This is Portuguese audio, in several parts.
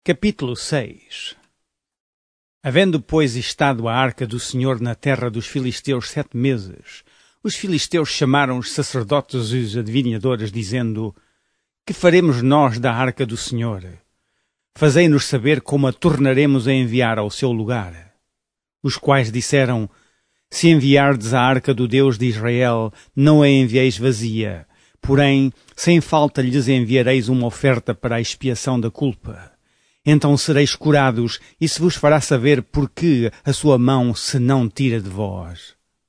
Capítulo 6. Havendo, pois, estado a arca do Senhor na terra dos filisteus 7 meses, os filisteus chamaram os sacerdotes e os adivinhadores, dizendo: Que faremos nós da arca do Senhor? Fazei-nos saber como a tornaremos a enviar ao seu lugar. Os quais disseram: Se enviardes a arca do Deus de Israel, não a envieis vazia, porém, sem falta lhes enviareis uma oferta para a expiação da culpa. Então sereis curados, e se vos fará saber por que a sua mão se não tira de vós.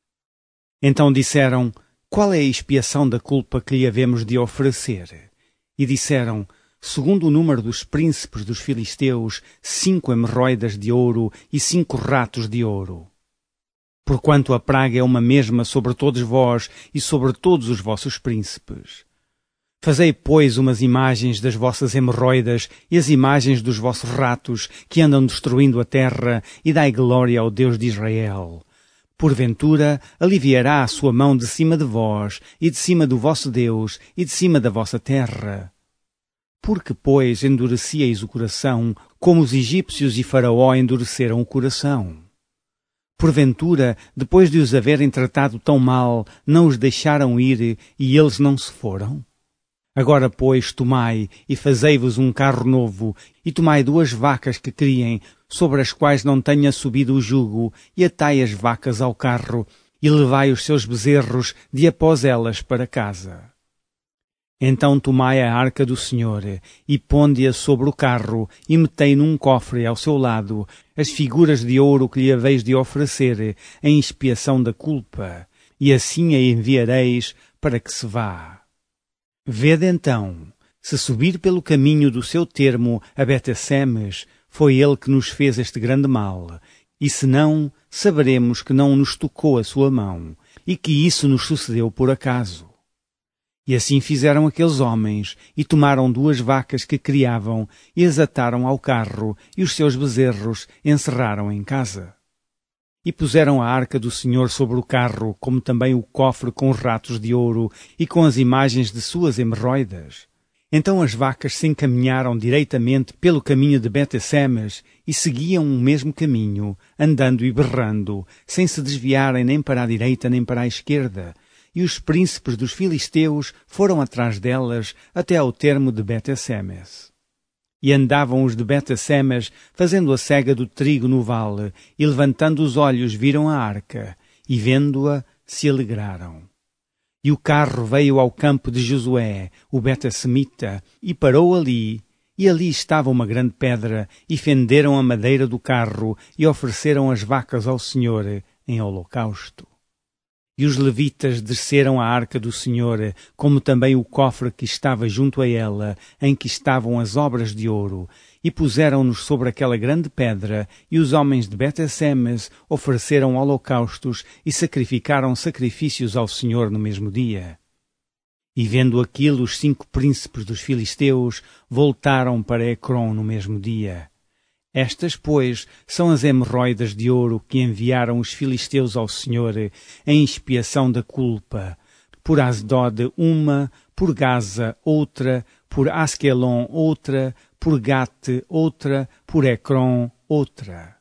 Então disseram: Qual é a expiação da culpa que lhe havemos de oferecer? E disseram: Segundo o número dos príncipes dos filisteus, 5 hemorroidas de ouro e 5 ratos de ouro. Porquanto a praga é uma mesma sobre todos vós e sobre todos os vossos príncipes. Fazei, pois, umas imagens das vossas hemorroidas e as imagens dos vossos ratos que andam destruindo a terra, e dai glória ao Deus de Israel. Porventura, aliviará a sua mão de cima de vós, e de cima do vosso Deus, e de cima da vossa terra. Porque, pois, endurecieis o coração, como os egípcios e Faraó endureceram o coração? Porventura, depois de os haverem tratado tão mal, não os deixaram ir, e eles não se foram? Agora, pois, tomai, e fazei-vos um carro novo, e tomai 2 vacas que criem, sobre as quais não tenha subido o jugo, e atai as vacas ao carro, e levai os seus bezerros de após elas para casa. Então tomai a arca do Senhor, e ponde-a sobre o carro, e metei num cofre ao seu lado as figuras de ouro que lhe haveis de oferecer, em expiação da culpa, e assim a enviareis para que se vá. Vede então, se subir pelo caminho do seu termo a Bet-Semes, foi ele que nos fez este grande mal, e se não, saberemos que não nos tocou a sua mão, e que isso nos sucedeu por acaso. E assim fizeram aqueles homens, e tomaram 2 vacas que criavam, e as ataram ao carro, e os seus bezerros encerraram em casa. E puseram a arca do Senhor sobre o carro, como também o cofre com os ratos de ouro e com as imagens de suas hemorroidas. Então as vacas se encaminharam direitamente pelo caminho de Bet-Semes e seguiam o mesmo caminho, andando e berrando, sem se desviarem nem para a direita nem para a esquerda. E os príncipes dos filisteus foram atrás delas até ao termo de Bet-Semes. E andavam os de Bet-Semes, fazendo a cega do trigo no vale, e levantando os olhos viram a arca, e vendo-a, se alegraram. E o carro veio ao campo de Josué, o Bet-Semita, e parou ali, e ali estava uma grande pedra, e fenderam a madeira do carro, e ofereceram as vacas ao Senhor em holocausto. E os levitas desceram a arca do Senhor, como também o cofre que estava junto a ela, em que estavam as obras de ouro, e puseram-nos sobre aquela grande pedra, e os homens de Bet-Semes ofereceram holocaustos e sacrificaram sacrifícios ao Senhor no mesmo dia. E vendo aquilo, os 5 príncipes dos filisteus voltaram para Ecrom no mesmo dia. Estas, pois, são as hemorroidas de ouro que enviaram os filisteus ao Senhor em expiação da culpa. Por Asdod uma, por Gaza outra, por Asquelon outra, por Gate outra, por Ecrom outra.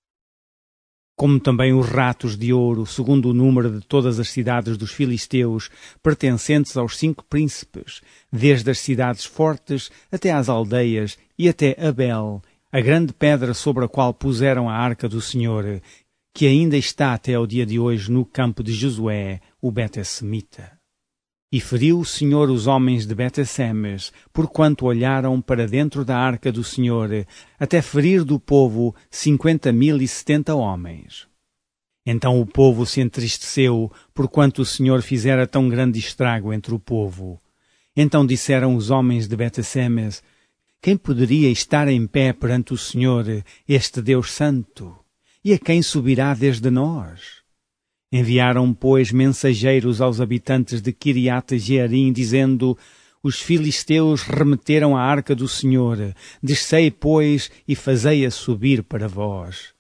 Como também os ratos de ouro, segundo o número de todas as cidades dos filisteus, pertencentes aos 5 príncipes, desde as cidades fortes até às aldeias e até Abel, a grande pedra sobre a qual puseram a arca do Senhor, que ainda está até ao dia de hoje no campo de Josué, o Bet-Semita. E feriu o Senhor os homens de Bet-Semes, porquanto olharam para dentro da arca do Senhor, até ferir do povo 50.070 homens. Então o povo se entristeceu, porquanto o Senhor fizera tão grande estrago entre o povo. Então disseram os homens de Bet-Semes: Quem poderia estar em pé perante o Senhor, este Deus Santo? E a quem subirá desde nós? Enviaram, pois, mensageiros aos habitantes de Quiriate-Jearim, dizendo: Os filisteus remeteram a arca do Senhor. Descei, pois, e fazei-a subir para vós.